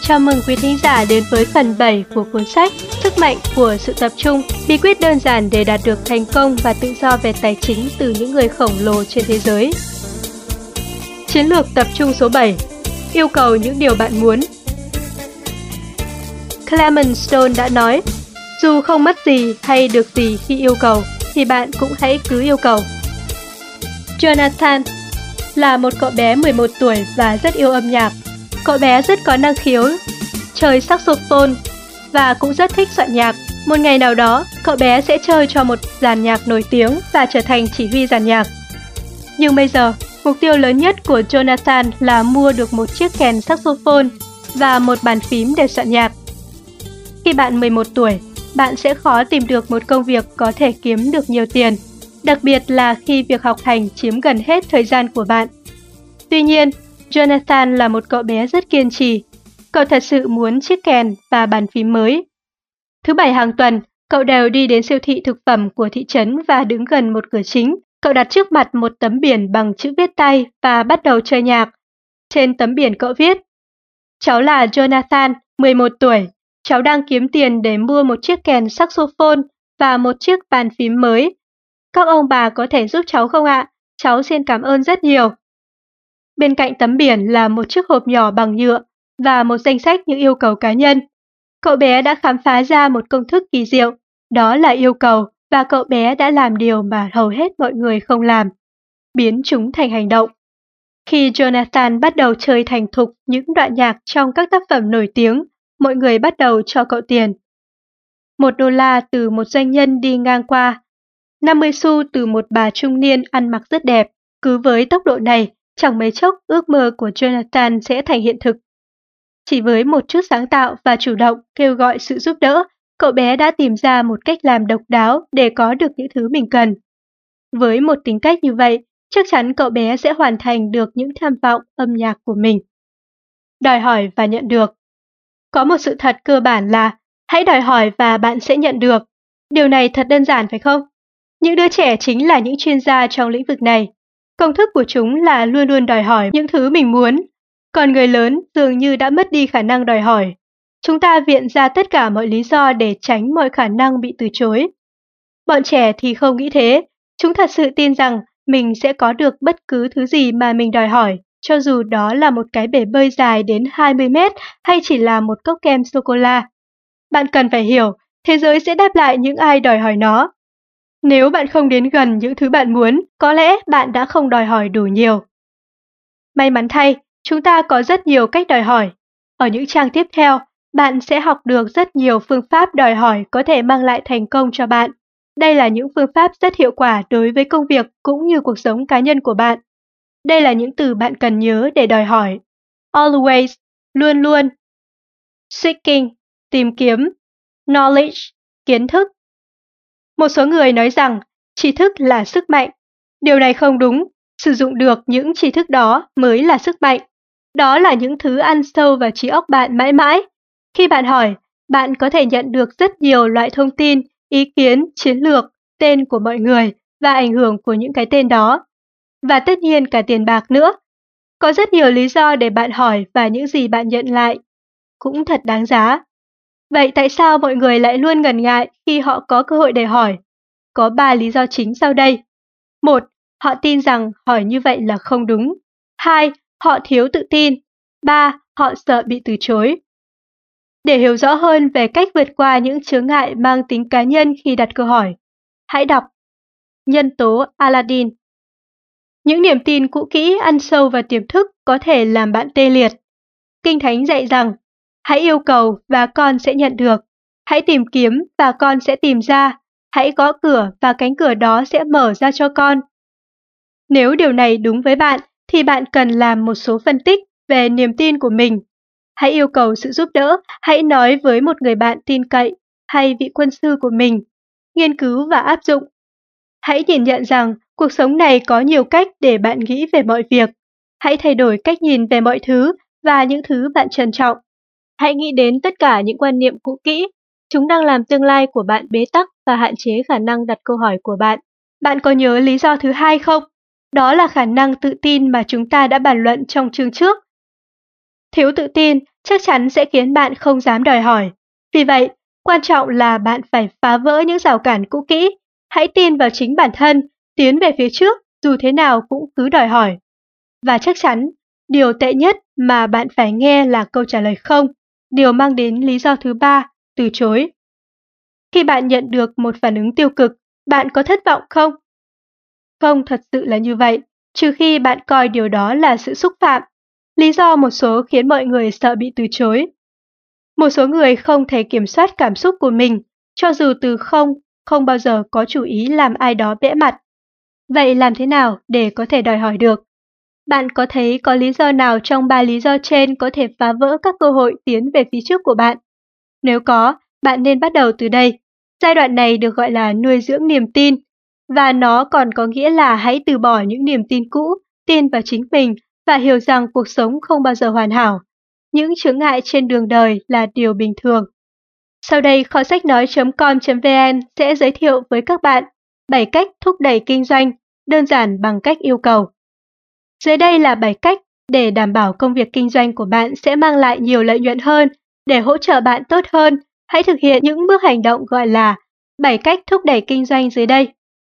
Chào mừng quý thính giả đến với phần 7 của cuốn sách Sức mạnh của sự tập trung, bí quyết đơn giản để đạt được thành công và tự do về tài chính từ những người khổng lồ trên thế giới. Chiến lược tập trung số 7. Yêu cầu những điều bạn muốn. Clement Stone đã nói, dù không mất gì hay được gì khi yêu cầu, thì bạn cũng hãy cứ yêu cầu. Jonathan là một cậu bé 11 tuổi và rất yêu âm nhạc. Cậu bé rất có năng khiếu, chơi saxophone và cũng rất thích soạn nhạc. Một ngày nào đó, cậu bé sẽ chơi cho một dàn nhạc nổi tiếng và trở thành chỉ huy dàn nhạc. Nhưng bây giờ, mục tiêu lớn nhất của Jonathan là mua được một chiếc kèn saxophone và một bàn phím để soạn nhạc. Khi bạn 11 tuổi, bạn sẽ khó tìm được một công việc có thể kiếm được nhiều tiền, đặc biệt là khi việc học hành chiếm gần hết thời gian của bạn. Tuy nhiên, Jonathan là một cậu bé rất kiên trì. Cậu thật sự muốn chiếc kèn và bàn phím mới. Thứ Bảy hàng tuần, cậu đều đi đến siêu thị thực phẩm của thị trấn và đứng gần một cửa chính. Cậu đặt trước mặt một tấm biển bằng chữ viết tay và bắt đầu chơi nhạc. Trên tấm biển cậu viết: Cháu là Jonathan, 11 tuổi. Cháu đang kiếm tiền để mua một chiếc kèn saxophone và một chiếc bàn phím mới. Các ông bà có thể giúp cháu không ạ? Cháu xin cảm ơn rất nhiều. Bên cạnh tấm biển là một chiếc hộp nhỏ bằng nhựa và một danh sách những yêu cầu cá nhân. Cậu bé đã khám phá ra một công thức kỳ diệu, đó là yêu cầu, và cậu bé đã làm điều mà hầu hết mọi người không làm, biến chúng thành hành động. Khi Jonathan bắt đầu chơi thành thục những đoạn nhạc trong các tác phẩm nổi tiếng, mọi người bắt đầu cho cậu tiền. $1 từ một doanh nhân đi ngang qua, 50 xu từ một bà trung niên ăn mặc rất đẹp. Cứ với tốc độ này, chẳng mấy chốc ước mơ của Jonathan sẽ thành hiện thực. Chỉ với một chút sáng tạo và chủ động kêu gọi sự giúp đỡ, cậu bé đã tìm ra một cách làm độc đáo để có được những thứ mình cần. Với một tính cách như vậy, chắc chắn cậu bé sẽ hoàn thành được những tham vọng âm nhạc của mình. Đòi hỏi và nhận được. Có một sự thật cơ bản là hãy đòi hỏi và bạn sẽ nhận được. Điều này thật đơn giản phải không? Những đứa trẻ chính là những chuyên gia trong lĩnh vực này. Công thức của chúng là luôn luôn đòi hỏi những thứ mình muốn. Còn người lớn dường như đã mất đi khả năng đòi hỏi. Chúng ta viện ra tất cả mọi lý do để tránh mọi khả năng bị từ chối. Bọn trẻ thì không nghĩ thế. Chúng thật sự tin rằng mình sẽ có được bất cứ thứ gì mà mình đòi hỏi, cho dù đó là một cái bể bơi dài đến 20 mét hay chỉ là một cốc kem sô-cô-la. Bạn cần phải hiểu, thế giới sẽ đáp lại những ai đòi hỏi nó. Nếu bạn không đến gần những thứ bạn muốn, có lẽ bạn đã không đòi hỏi đủ nhiều. May mắn thay, chúng ta có rất nhiều cách đòi hỏi. Ở những trang tiếp theo, bạn sẽ học được rất nhiều phương pháp đòi hỏi có thể mang lại thành công cho bạn. Đây là những phương pháp rất hiệu quả đối với công việc cũng như cuộc sống cá nhân của bạn. Đây là những từ bạn cần nhớ để đòi hỏi. Always, luôn luôn. Seeking, tìm kiếm. Knowledge, kiến thức. Một số người nói rằng tri thức là sức mạnh. Điều này không đúng. Sử dụng được những tri thức đó mới là sức mạnh. Đó là những thứ ăn sâu vào trí óc bạn mãi mãi. Khi bạn hỏi, bạn có thể nhận được rất nhiều loại thông tin, ý kiến, chiến lược, tên của mọi người và ảnh hưởng của những cái tên đó. Và tất nhiên cả tiền bạc nữa. Có rất nhiều lý do để bạn hỏi và những gì bạn nhận lại cũng thật đáng giá. Vậy tại sao mọi người lại luôn ngần ngại khi họ có cơ hội để hỏi? Có 3 lý do chính sau đây. 1. Họ tin rằng hỏi như vậy là không đúng. 2. Họ thiếu tự tin. 3. Họ sợ bị từ chối. Để hiểu rõ hơn về cách vượt qua những chướng ngại mang tính cá nhân khi đặt câu hỏi, hãy đọc Nhân tố Aladdin. Những niềm tin cũ kỹ ăn sâu vào tiềm thức có thể làm bạn tê liệt. Kinh Thánh dạy rằng, hãy yêu cầu và con sẽ nhận được. Hãy tìm kiếm và con sẽ tìm ra. Hãy gõ cửa và cánh cửa đó sẽ mở ra cho con. Nếu điều này đúng với bạn, thì bạn cần làm một số phân tích về niềm tin của mình. Hãy yêu cầu sự giúp đỡ, hãy nói với một người bạn tin cậy hay vị quân sư của mình. Nghiên cứu và áp dụng. Hãy nhìn nhận rằng cuộc sống này có nhiều cách để bạn nghĩ về mọi việc. Hãy thay đổi cách nhìn về mọi thứ và những thứ bạn trân trọng. Hãy nghĩ đến tất cả những quan niệm cũ kỹ. Chúng đang làm tương lai của bạn bế tắc và hạn chế khả năng đặt câu hỏi của bạn. Bạn có nhớ lý do thứ hai không? Đó là khả năng tự tin mà chúng ta đã bàn luận trong chương trước. Thiếu tự tin chắc chắn sẽ khiến bạn không dám đòi hỏi. Vì vậy, quan trọng là bạn phải phá vỡ những rào cản cũ kỹ. Hãy tin vào chính bản thân, tiến về phía trước, dù thế nào cũng cứ đòi hỏi. Và chắc chắn, điều tệ nhất mà bạn phải nghe là câu trả lời không, điều mang đến lý do thứ ba, từ chối. Khi bạn nhận được một phản ứng tiêu cực, bạn có thất vọng không? Không thật sự là như vậy, trừ khi bạn coi điều đó là sự xúc phạm. Lý do một số khiến mọi người sợ bị từ chối. Một số người không thể kiểm soát cảm xúc của mình, cho dù từ không bao giờ có chủ ý làm ai đó bẽ mặt. Vậy làm thế nào để có thể đòi hỏi được? Bạn có thấy có lý do nào trong 3 lý do trên có thể phá vỡ các cơ hội tiến về phía trước của bạn? Nếu có, bạn nên bắt đầu từ đây. Giai đoạn này được gọi là nuôi dưỡng niềm tin, và nó còn có nghĩa là hãy từ bỏ những niềm tin cũ, tin vào chính mình và hiểu rằng cuộc sống không bao giờ hoàn hảo. Những chướng ngại trên đường đời là điều bình thường. Sau đây, kho sách nói.com.vn sẽ giới thiệu với các bạn 7 cách thúc đẩy kinh doanh, đơn giản bằng cách yêu cầu. Dưới đây là 7 cách để đảm bảo công việc kinh doanh của bạn sẽ mang lại nhiều lợi nhuận hơn. Để hỗ trợ bạn tốt hơn, hãy thực hiện những bước hành động gọi là 7 cách thúc đẩy kinh doanh dưới đây.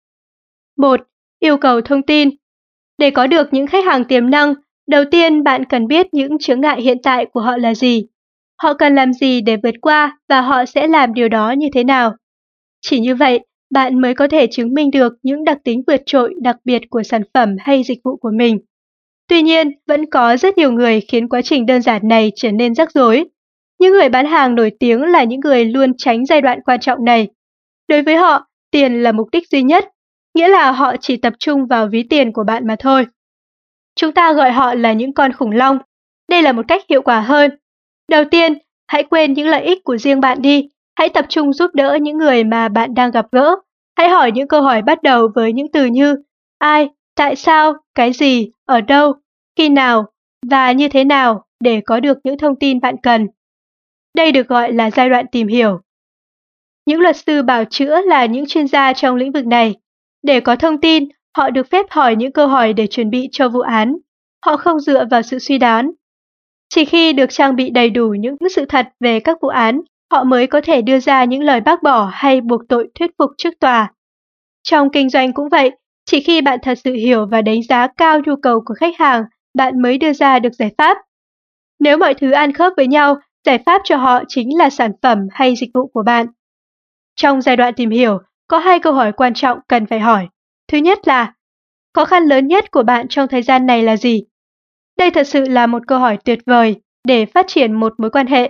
1. Yêu cầu thông tin. Để có được những khách hàng tiềm năng, đầu tiên bạn cần biết những chướng ngại hiện tại của họ là gì. Họ cần làm gì để vượt qua và họ sẽ làm điều đó như thế nào. Chỉ như vậy, bạn mới có thể chứng minh được những đặc tính vượt trội đặc biệt của sản phẩm hay dịch vụ của mình. Tuy nhiên, vẫn có rất nhiều người khiến quá trình đơn giản này trở nên rắc rối. Những người bán hàng nổi tiếng là những người luôn tránh giai đoạn quan trọng này. Đối với họ, tiền là mục đích duy nhất, nghĩa là họ chỉ tập trung vào ví tiền của bạn mà thôi. Chúng ta gọi họ là những con khủng long. Đây là một cách hiệu quả hơn. Đầu tiên, hãy quên những lợi ích của riêng bạn đi. Hãy tập trung giúp đỡ những người mà bạn đang gặp gỡ. Hãy hỏi những câu hỏi bắt đầu với những từ như ai, tại sao, cái gì, ở đâu, khi nào và như thế nào để có được những thông tin bạn cần. Đây được gọi là giai đoạn tìm hiểu. Những luật sư bào chữa là những chuyên gia trong lĩnh vực này. Để có thông tin, họ được phép hỏi những câu hỏi để chuẩn bị cho vụ án. Họ không dựa vào sự suy đoán. Chỉ khi được trang bị đầy đủ những sự thật về các vụ án, họ mới có thể đưa ra những lời bác bỏ hay buộc tội thuyết phục trước tòa. Trong kinh doanh cũng vậy, chỉ khi bạn thật sự hiểu và đánh giá cao nhu cầu của khách hàng, bạn mới đưa ra được giải pháp. Nếu mọi thứ ăn khớp với nhau, giải pháp cho họ chính là sản phẩm hay dịch vụ của bạn. Trong giai đoạn tìm hiểu, có 2 câu hỏi quan trọng cần phải hỏi. Thứ nhất là, khó khăn lớn nhất của bạn trong thời gian này là gì? Đây thật sự là một câu hỏi tuyệt vời để phát triển một mối quan hệ.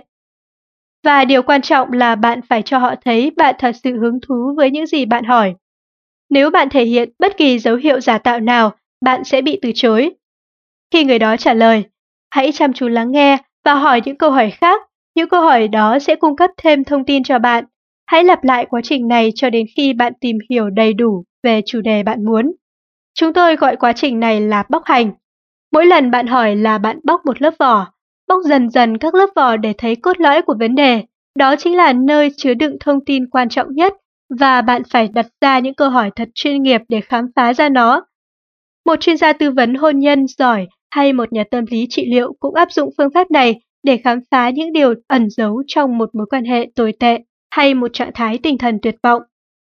Và điều quan trọng là bạn phải cho họ thấy bạn thật sự hứng thú với những gì bạn hỏi. Nếu bạn thể hiện bất kỳ dấu hiệu giả tạo nào, bạn sẽ bị từ chối. Khi người đó trả lời, hãy chăm chú lắng nghe và hỏi những câu hỏi khác. Những câu hỏi đó sẽ cung cấp thêm thông tin cho bạn. Hãy lặp lại quá trình này cho đến khi bạn tìm hiểu đầy đủ về chủ đề bạn muốn. Chúng tôi gọi quá trình này là bóc hành. Mỗi lần bạn hỏi là bạn bóc một lớp vỏ, bóc dần dần các lớp vỏ để thấy cốt lõi của vấn đề. Đó chính là nơi chứa đựng thông tin quan trọng nhất và bạn phải đặt ra những câu hỏi thật chuyên nghiệp để khám phá ra nó. Một chuyên gia tư vấn hôn nhân giỏi hay một nhà tâm lý trị liệu cũng áp dụng phương pháp này để khám phá những điều ẩn giấu trong một mối quan hệ tồi tệ hay một trạng thái tinh thần tuyệt vọng.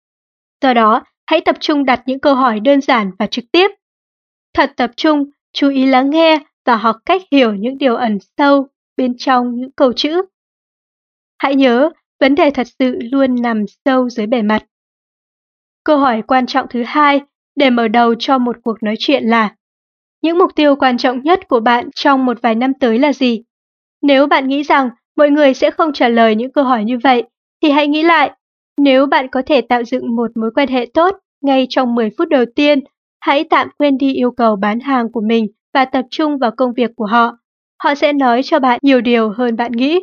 Do đó, hãy tập trung đặt những câu hỏi đơn giản và trực tiếp. Thật tập trung, chú ý lắng nghe và học cách hiểu những điều ẩn sâu bên trong những câu chữ. Hãy nhớ, vấn đề thật sự luôn nằm sâu dưới bề mặt. Câu hỏi quan trọng thứ 2 để mở đầu cho một cuộc nói chuyện là: những mục tiêu quan trọng nhất của bạn trong một vài năm tới là gì? Nếu bạn nghĩ rằng mọi người sẽ không trả lời những câu hỏi như vậy, thì hãy nghĩ lại. Nếu bạn có thể tạo dựng một mối quan hệ tốt ngay trong 10 phút đầu tiên, hãy tạm quên đi yêu cầu bán hàng của mình và tập trung vào công việc của họ. Họ sẽ nói cho bạn nhiều điều hơn bạn nghĩ.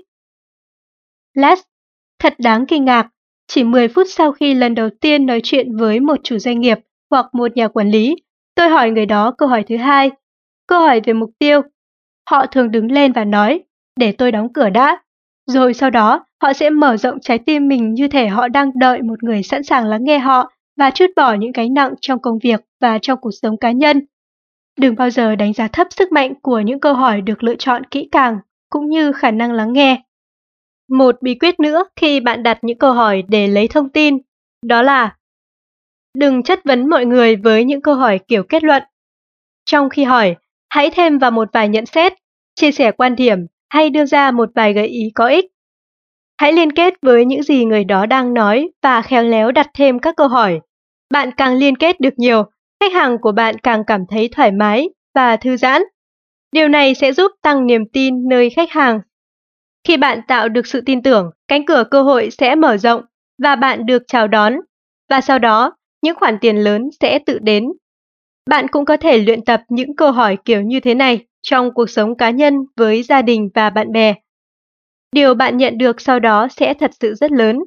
Last, thật đáng kinh ngạc, chỉ 10 phút sau khi lần đầu tiên nói chuyện với một chủ doanh nghiệp hoặc một nhà quản lý, tôi hỏi người đó câu hỏi thứ 2, câu hỏi về mục tiêu. Họ thường đứng lên và nói, để tôi đóng cửa đã. Rồi sau đó, họ sẽ mở rộng trái tim mình như thể họ đang đợi một người sẵn sàng lắng nghe họ và trút bỏ những gánh nặng trong công việc và trong cuộc sống cá nhân. Đừng bao giờ đánh giá thấp sức mạnh của những câu hỏi được lựa chọn kỹ càng cũng như khả năng lắng nghe. Một bí quyết nữa khi bạn đặt những câu hỏi để lấy thông tin, đó là đừng chất vấn mọi người với những câu hỏi kiểu kết luận. Trong khi hỏi, hãy thêm vào một vài nhận xét, chia sẻ quan điểm hay đưa ra một vài gợi ý có ích. Hãy liên kết với những gì người đó đang nói và khéo léo đặt thêm các câu hỏi. Bạn càng liên kết được nhiều, khách hàng của bạn càng cảm thấy thoải mái và thư giãn. Điều này sẽ giúp tăng niềm tin nơi khách hàng. Khi bạn tạo được sự tin tưởng, cánh cửa cơ hội sẽ mở rộng và bạn được chào đón. Và sau đó, những khoản tiền lớn sẽ tự đến. Bạn cũng có thể luyện tập những câu hỏi kiểu như thế này trong cuộc sống cá nhân với gia đình và bạn bè. Điều bạn nhận được sau đó sẽ thật sự rất lớn.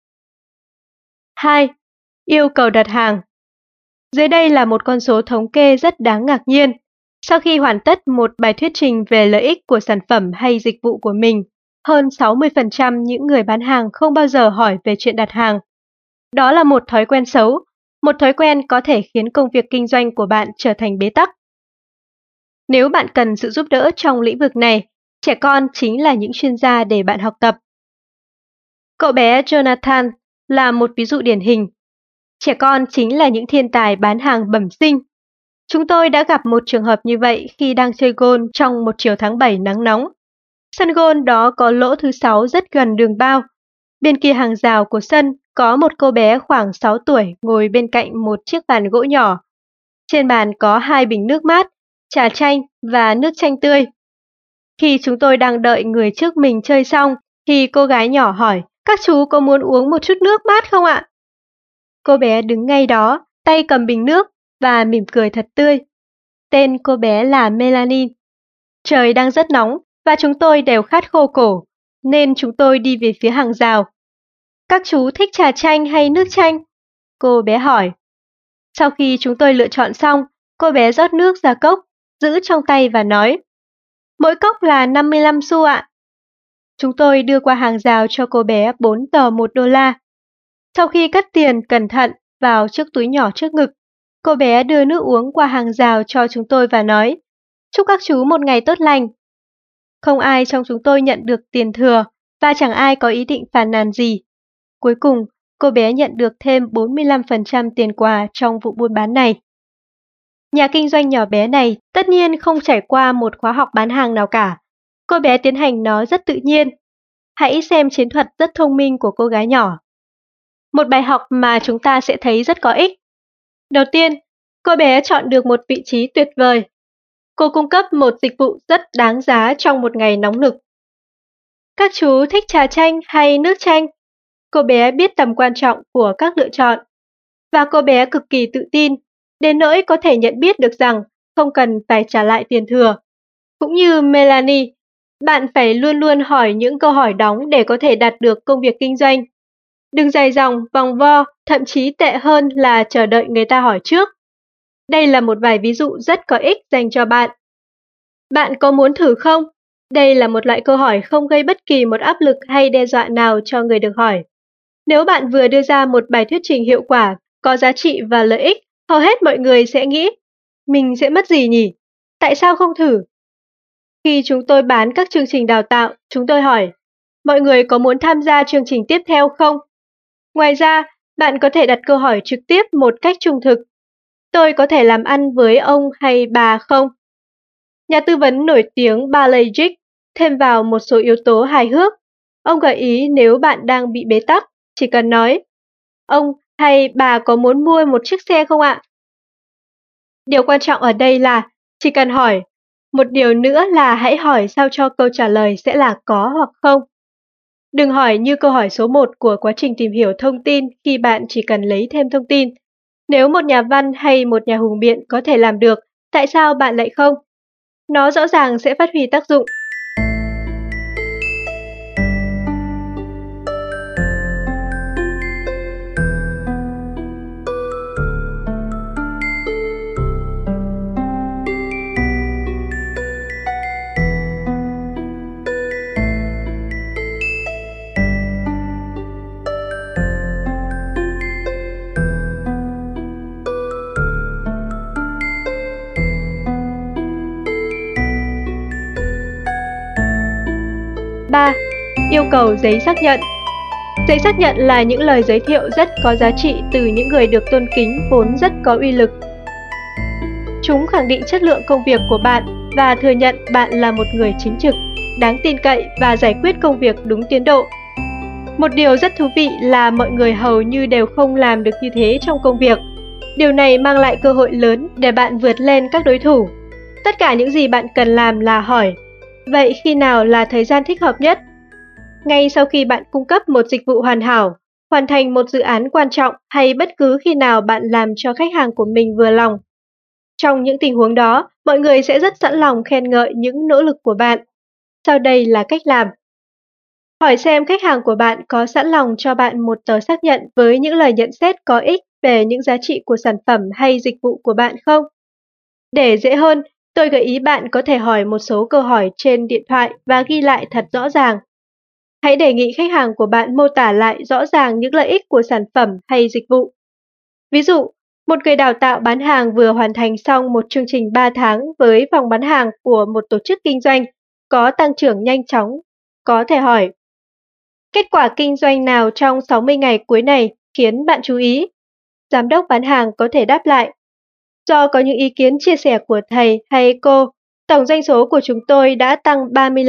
2. Yêu cầu đặt hàng. Dưới đây là một con số thống kê rất đáng ngạc nhiên. Sau khi hoàn tất một bài thuyết trình về lợi ích của sản phẩm hay dịch vụ của mình, hơn 60% những người bán hàng không bao giờ hỏi về chuyện đặt hàng. Đó là một thói quen xấu, một thói quen có thể khiến công việc kinh doanh của bạn trở thành bế tắc. Nếu bạn cần sự giúp đỡ trong lĩnh vực này, trẻ con chính là những chuyên gia để bạn học tập. Cậu bé Jonathan là một ví dụ điển hình. Trẻ con chính là những thiên tài bán hàng bẩm sinh. Chúng tôi đã gặp một trường hợp như vậy khi đang chơi golf trong một chiều tháng 7 nắng nóng. Sân golf đó có lỗ thứ 6 rất gần đường bao. Bên kia hàng rào của sân có một cô bé khoảng 6 tuổi ngồi bên cạnh một chiếc bàn gỗ nhỏ. Trên bàn có 2 bình nước mát, trà chanh và nước chanh tươi. Khi chúng tôi đang đợi người trước mình chơi xong, thì cô gái nhỏ hỏi, các chú có muốn uống một chút nước mát không ạ? Cô bé đứng ngay đó, tay cầm bình nước và mỉm cười thật tươi. Tên cô bé là Melanie. Trời đang rất nóng và chúng tôi đều khát khô cổ, nên chúng tôi đi về phía hàng rào. Các chú thích trà chanh hay nước chanh? Cô bé hỏi. Sau khi chúng tôi lựa chọn xong, cô bé rót nước ra cốc, giữ trong tay và nói. Mỗi cốc là 55 xu ạ. Chúng tôi đưa qua hàng rào cho cô bé 4 tờ $1. Sau khi cất tiền cẩn thận vào chiếc túi nhỏ trước ngực, cô bé đưa nước uống qua hàng rào cho chúng tôi và nói, chúc các chú một ngày tốt lành. Không ai trong chúng tôi nhận được tiền thừa và chẳng ai có ý định phàn nàn gì. Cuối cùng, cô bé nhận được thêm 45% tiền quà trong vụ buôn bán này. Nhà kinh doanh nhỏ bé này tất nhiên không trải qua một khóa học bán hàng nào cả. Cô bé tiến hành nó rất tự nhiên. Hãy xem chiến thuật rất thông minh của cô gái nhỏ. Một bài học mà chúng ta sẽ thấy rất có ích. Đầu tiên, cô bé chọn được một vị trí tuyệt vời. Cô cung cấp một dịch vụ rất đáng giá trong một ngày nóng nực. Các chú thích trà chanh hay nước chanh? Cô bé biết tầm quan trọng của các lựa chọn. Và cô bé cực kỳ tự tin, đến nỗi có thể nhận biết được rằng không cần phải trả lại tiền thừa. Cũng như Melanie, bạn phải luôn luôn hỏi những câu hỏi đóng để có thể đạt được công việc kinh doanh. Đừng dài dòng, vòng vo, thậm chí tệ hơn là chờ đợi người ta hỏi trước. Đây là một vài ví dụ rất có ích dành cho bạn. Bạn có muốn thử không? Đây là một loại câu hỏi không gây bất kỳ một áp lực hay đe dọa nào cho người được hỏi. Nếu bạn vừa đưa ra một bài thuyết trình hiệu quả, có giá trị và lợi ích, hầu hết mọi người sẽ nghĩ, mình sẽ mất gì nhỉ? Tại sao không thử? Khi chúng tôi bán các chương trình đào tạo, chúng tôi hỏi, mọi người có muốn tham gia chương trình tiếp theo không? Ngoài ra, bạn có thể đặt câu hỏi trực tiếp một cách trung thực. Tôi có thể làm ăn với ông hay bà không? Nhà tư vấn nổi tiếng Barley Jig thêm vào một số yếu tố hài hước. Ông gợi ý nếu bạn đang bị bế tắc, chỉ cần nói, ông hay bà có muốn mua một chiếc xe không ạ? Điều quan trọng ở đây là chỉ cần hỏi. Một điều nữa là hãy hỏi sao cho câu trả lời sẽ là có hoặc không. Đừng hỏi như câu hỏi số 1 của quá trình tìm hiểu thông tin khi bạn chỉ cần lấy thêm thông tin. Nếu một nhà văn hay một nhà hùng biện có thể làm được, tại sao bạn lại không? Nó rõ ràng sẽ phát huy tác dụng. 3. Yêu cầu giấy xác nhận. Giấy xác nhận là những lời giới thiệu rất có giá trị từ những người được tôn kính vốn rất có uy lực. Chúng khẳng định chất lượng công việc của bạn và thừa nhận bạn là một người chính trực, đáng tin cậy và giải quyết công việc đúng tiến độ. Một điều rất thú vị là mọi người hầu như đều không làm được như thế trong công việc. Điều này mang lại cơ hội lớn để bạn vượt lên các đối thủ. Tất cả những gì bạn cần làm là hỏi, vậy khi nào là thời gian thích hợp nhất? Ngay sau khi bạn cung cấp một dịch vụ hoàn hảo, hoàn thành một dự án quan trọng hay bất cứ khi nào bạn làm cho khách hàng của mình vừa lòng. Trong những tình huống đó, mọi người sẽ rất sẵn lòng khen ngợi những nỗ lực của bạn. Sau đây là cách làm. Hỏi xem khách hàng của bạn có sẵn lòng cho bạn một tờ xác nhận với những lời nhận xét có ích về những giá trị của sản phẩm hay dịch vụ của bạn không? Để dễ hơn, tôi gợi ý bạn có thể hỏi một số câu hỏi trên điện thoại và ghi lại thật rõ ràng. Hãy đề nghị khách hàng của bạn mô tả lại rõ ràng những lợi ích của sản phẩm hay dịch vụ. Ví dụ, một người đào tạo bán hàng vừa hoàn thành xong một chương trình 3 tháng với phòng bán hàng của một tổ chức kinh doanh có tăng trưởng nhanh chóng. Có thể hỏi, kết quả kinh doanh nào trong 60 ngày cuối này khiến bạn chú ý? Giám đốc bán hàng có thể đáp lại, do có những ý kiến chia sẻ của thầy hay cô, tổng doanh số của chúng tôi đã tăng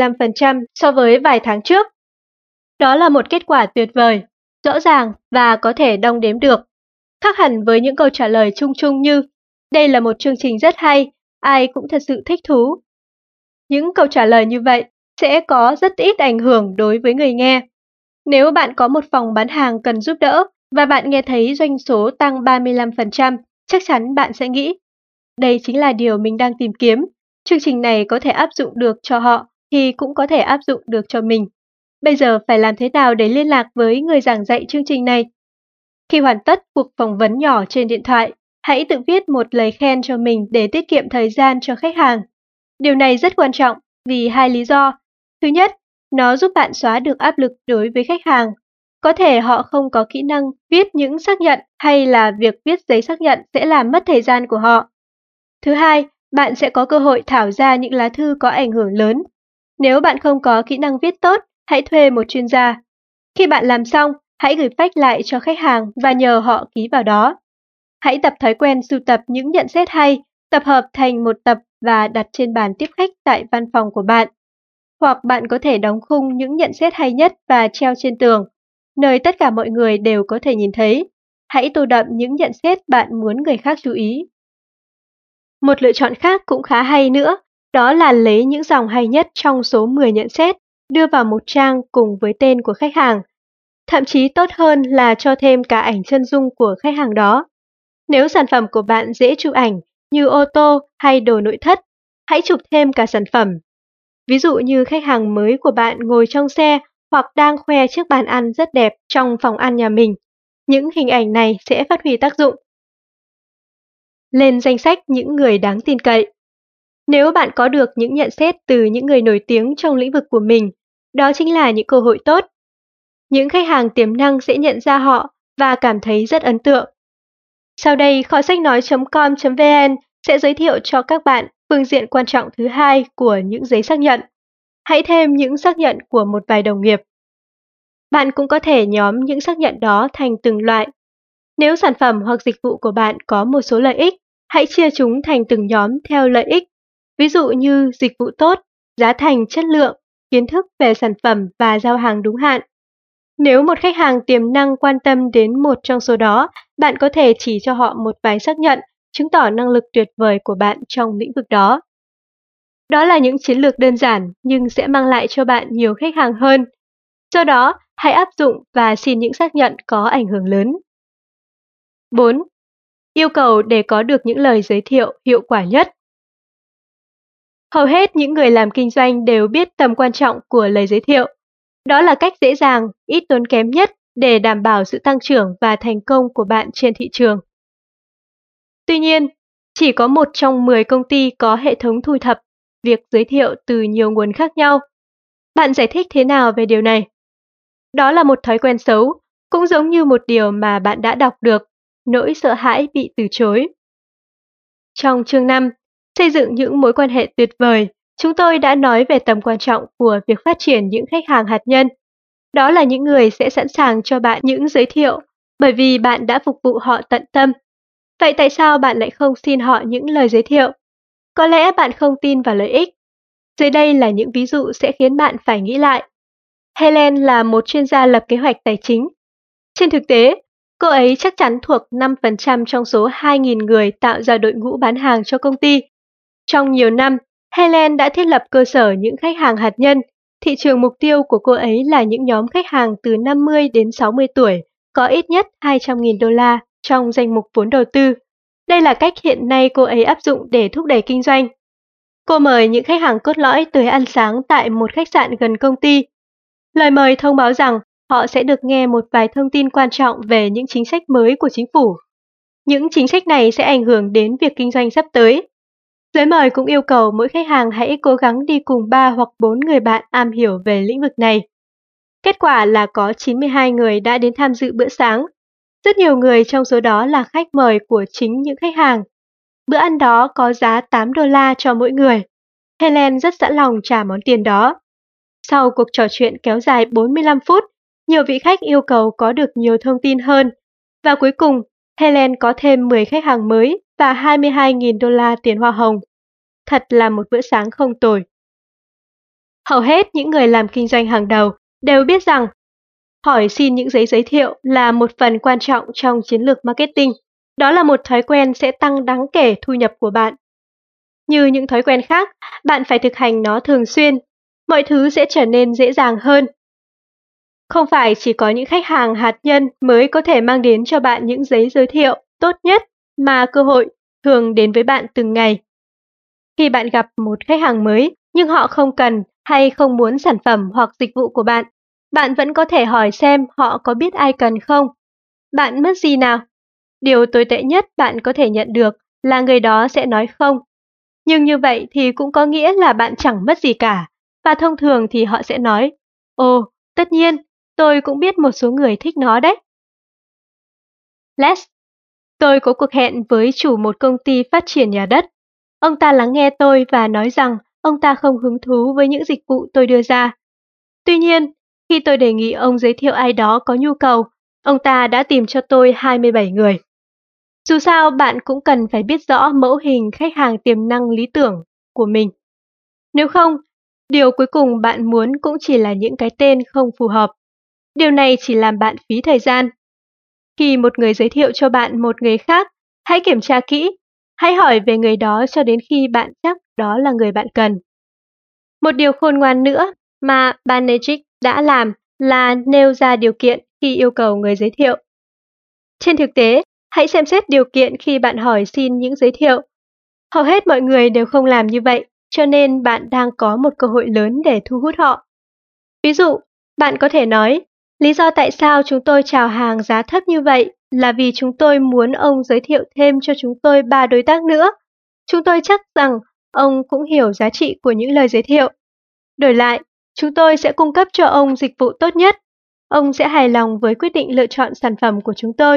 35% so với vài tháng trước. Đó là một kết quả tuyệt vời, rõ ràng và có thể đong đếm được. Khác hẳn với những câu trả lời chung chung như, đây là một chương trình rất hay, ai cũng thật sự thích thú. Những câu trả lời như vậy sẽ có rất ít ảnh hưởng đối với người nghe. Nếu bạn có một phòng bán hàng cần giúp đỡ và bạn nghe thấy doanh số tăng 35%, chắc chắn bạn sẽ nghĩ, đây chính là điều mình đang tìm kiếm. Chương trình này có thể áp dụng được cho họ thì cũng có thể áp dụng được cho mình. Bây giờ phải làm thế nào để liên lạc với người giảng dạy chương trình này? Khi hoàn tất cuộc phỏng vấn nhỏ trên điện thoại, hãy tự viết một lời khen cho mình để tiết kiệm thời gian cho khách hàng. Điều này rất quan trọng vì hai lý do. Thứ nhất, nó giúp bạn xóa được áp lực đối với khách hàng. Có thể họ không có kỹ năng viết những xác nhận hay là việc viết giấy xác nhận sẽ làm mất thời gian của họ. Thứ hai, bạn sẽ có cơ hội thảo ra những lá thư có ảnh hưởng lớn. Nếu bạn không có kỹ năng viết tốt, hãy thuê một chuyên gia. Khi bạn làm xong, hãy gửi fax lại cho khách hàng và nhờ họ ký vào đó. Hãy tập thói quen sưu tập những nhận xét hay, tập hợp thành một tập và đặt trên bàn tiếp khách tại văn phòng của bạn. Hoặc bạn có thể đóng khung những nhận xét hay nhất và treo trên tường, nơi tất cả mọi người đều có thể nhìn thấy. Hãy tô đậm những nhận xét bạn muốn người khác chú ý. Một lựa chọn khác cũng khá hay nữa, đó là lấy những dòng hay nhất trong số 10 nhận xét, đưa vào một trang cùng với tên của khách hàng. Thậm chí tốt hơn là cho thêm cả ảnh chân dung của khách hàng đó. Nếu sản phẩm của bạn dễ chụp ảnh như ô tô hay đồ nội thất, hãy chụp thêm cả sản phẩm. Ví dụ như khách hàng mới của bạn ngồi trong xe hoặc đang khoe chiếc bàn ăn rất đẹp trong phòng ăn nhà mình. Những hình ảnh này sẽ phát huy tác dụng. Lên danh sách những người đáng tin cậy. Nếu bạn có được những nhận xét từ những người nổi tiếng trong lĩnh vực của mình, đó chính là những cơ hội tốt. Những khách hàng tiềm năng sẽ nhận ra họ và cảm thấy rất ấn tượng. Sau đây, kho sách nói.com.vn sẽ giới thiệu cho các bạn phương diện quan trọng thứ hai của những giấy xác nhận. Hãy thêm những xác nhận của một vài đồng nghiệp. Bạn cũng có thể nhóm những xác nhận đó thành từng loại. Nếu sản phẩm hoặc dịch vụ của bạn có một số lợi ích, hãy chia chúng thành từng nhóm theo lợi ích. Ví dụ như dịch vụ tốt, giá thành chất lượng, kiến thức về sản phẩm và giao hàng đúng hạn. Nếu một khách hàng tiềm năng quan tâm đến một trong số đó, bạn có thể chỉ cho họ một vài xác nhận, chứng tỏ năng lực tuyệt vời của bạn trong lĩnh vực đó. Đó là những chiến lược đơn giản nhưng sẽ mang lại cho bạn nhiều khách hàng hơn. Do đó, hãy áp dụng và xin những xác nhận có ảnh hưởng lớn. 4. Yêu cầu để có được những lời giới thiệu hiệu quả nhất. Hầu hết những người làm kinh doanh đều biết tầm quan trọng của lời giới thiệu. Đó là cách dễ dàng, ít tốn kém nhất để đảm bảo sự tăng trưởng và thành công của bạn trên thị trường. Tuy nhiên, chỉ có 1 trong 10 công ty có hệ thống thu thập việc giới thiệu từ nhiều nguồn khác nhau. Bạn giải thích thế nào về điều này? Đó là một thói quen xấu, cũng giống như một điều mà bạn đã đọc được, nỗi sợ hãi bị từ chối. Trong chương 5, xây dựng những mối quan hệ tuyệt vời, Chúng tôi đã nói về tầm quan trọng của việc phát triển những khách hàng hạt nhân. Đó là những người sẽ sẵn sàng cho bạn những giới thiệu, bởi vì bạn đã phục vụ họ tận tâm. Vậy tại sao bạn lại không xin họ những lời giới thiệu? Có lẽ bạn không tin vào lợi ích. Dưới đây là những ví dụ sẽ khiến bạn phải nghĩ lại. Helen là một chuyên gia lập kế hoạch tài chính. Trên thực tế, cô ấy chắc chắn thuộc 5% trong số 2.000 người tạo ra đội ngũ bán hàng cho công ty. Trong nhiều năm, Helen đã thiết lập cơ sở những khách hàng hạt nhân. Thị trường mục tiêu của cô ấy là những nhóm khách hàng từ 50 đến 60 tuổi, có ít nhất 200.000 đô la trong danh mục vốn đầu tư. Đây là cách hiện nay cô ấy áp dụng để thúc đẩy kinh doanh. Cô mời những khách hàng cốt lõi tới ăn sáng tại một khách sạn gần công ty. Lời mời thông báo rằng họ sẽ được nghe một vài thông tin quan trọng về những chính sách mới của chính phủ. Những chính sách này sẽ ảnh hưởng đến việc kinh doanh sắp tới. Giấy mời cũng yêu cầu mỗi khách hàng hãy cố gắng đi cùng 3 hoặc 4 người bạn am hiểu về lĩnh vực này. Kết quả là có 92 người đã đến tham dự bữa sáng. Rất nhiều người trong số đó là khách mời của chính những khách hàng. Bữa ăn đó có giá 8 đô la cho mỗi người. Helen rất sẵn lòng trả món tiền đó. Sau cuộc trò chuyện kéo dài 45 phút, nhiều vị khách yêu cầu có được nhiều thông tin hơn. Và cuối cùng, Helen có thêm 10 khách hàng mới và 22.000 đô la tiền hoa hồng. Thật là một bữa sáng không tồi. Hầu hết những người làm kinh doanh hàng đầu đều biết rằng hỏi xin những giấy giới thiệu là một phần quan trọng trong chiến lược marketing. Đó là một thói quen sẽ tăng đáng kể thu nhập của bạn. Như những thói quen khác, bạn phải thực hành nó thường xuyên. Mọi thứ sẽ trở nên dễ dàng hơn. Không phải chỉ có những khách hàng hạt nhân mới có thể mang đến cho bạn những giấy giới thiệu tốt nhất, mà cơ hội thường đến với bạn từng ngày. Khi bạn gặp một khách hàng mới nhưng họ không cần hay không muốn sản phẩm hoặc dịch vụ của bạn, bạn vẫn có thể hỏi xem họ có biết ai cần không. Bạn mất gì nào? Điều tồi tệ nhất bạn có thể nhận được là người đó sẽ nói không. Nhưng như vậy thì cũng có nghĩa là bạn chẳng mất gì cả. Và thông thường thì họ sẽ nói, ồ, tất nhiên, tôi cũng biết một số người thích nó đấy. Les, tôi có cuộc hẹn với chủ một công ty phát triển nhà đất. Ông ta lắng nghe tôi và nói rằng ông ta không hứng thú với những dịch vụ tôi đưa ra. Tuy nhiên, khi tôi đề nghị ông giới thiệu ai đó có nhu cầu, ông ta đã tìm cho tôi 27 người. Dù sao, bạn cũng cần phải biết rõ mẫu hình khách hàng tiềm năng lý tưởng của mình. Nếu không, điều cuối cùng bạn muốn cũng chỉ là những cái tên không phù hợp. Điều này chỉ làm bạn phí thời gian. Khi một người giới thiệu cho bạn một người khác, hãy kiểm tra kỹ. Hãy hỏi về người đó cho đến khi bạn chắc đó là người bạn cần. Một điều khôn ngoan nữa mà Banerjee đã làm là nêu ra điều kiện khi yêu cầu người giới thiệu. Trên thực tế, hãy xem xét điều kiện khi bạn hỏi xin những giới thiệu. Hầu hết mọi người đều không làm như vậy, cho nên bạn đang có một cơ hội lớn để thu hút họ. Ví dụ, bạn có thể nói, lý do tại sao chúng tôi chào hàng giá thấp như vậy là vì chúng tôi muốn ông giới thiệu thêm cho chúng tôi 3 đối tác nữa. Chúng tôi chắc rằng ông cũng hiểu giá trị của những lời giới thiệu. Đổi lại, chúng tôi sẽ cung cấp cho ông dịch vụ tốt nhất. Ông sẽ hài lòng với quyết định lựa chọn sản phẩm của chúng tôi.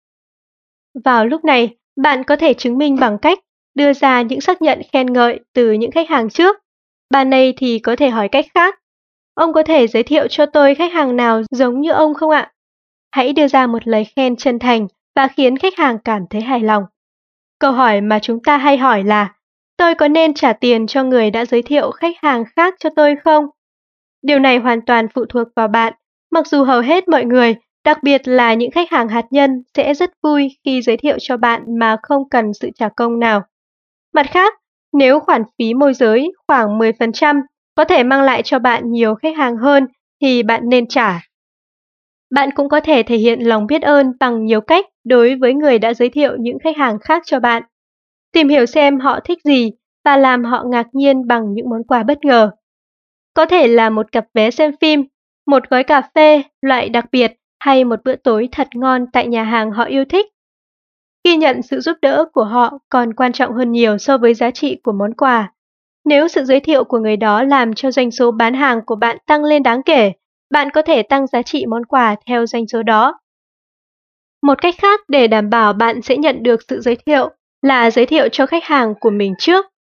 Vào lúc này, bạn có thể chứng minh bằng cách đưa ra những xác nhận khen ngợi từ những khách hàng trước. Bạn này thì có thể hỏi cách khác. Ông có thể giới thiệu cho tôi khách hàng nào giống như ông không ạ? Hãy đưa ra một lời khen chân thành và khiến khách hàng cảm thấy hài lòng. Câu hỏi mà chúng ta hay hỏi là, tôi có nên trả tiền cho người đã giới thiệu khách hàng khác cho tôi không? Điều này hoàn toàn phụ thuộc vào bạn, mặc dù hầu hết mọi người, đặc biệt là những khách hàng hạt nhân, sẽ rất vui khi giới thiệu cho bạn mà không cần sự trả công nào. Mặt khác, nếu khoản phí môi giới khoảng 10% có thể mang lại cho bạn nhiều khách hàng hơn thì bạn nên trả. Bạn cũng có thể thể hiện lòng biết ơn bằng nhiều cách đối với người đã giới thiệu những khách hàng khác cho bạn. Tìm hiểu xem họ thích gì và làm họ ngạc nhiên bằng những món quà bất ngờ. Có thể là một cặp vé xem phim, một gói cà phê loại đặc biệt hay một bữa tối thật ngon tại nhà hàng họ yêu thích. Ghi nhận sự giúp đỡ của họ còn quan trọng hơn nhiều so với giá trị của món quà. Nếu sự giới thiệu của người đó làm cho doanh số bán hàng của bạn tăng lên đáng kể, bạn có thể tăng giá trị món quà theo doanh số đó. Một cách khác để đảm bảo bạn sẽ nhận được sự giới thiệu là giới thiệu cho khách hàng của mình trước.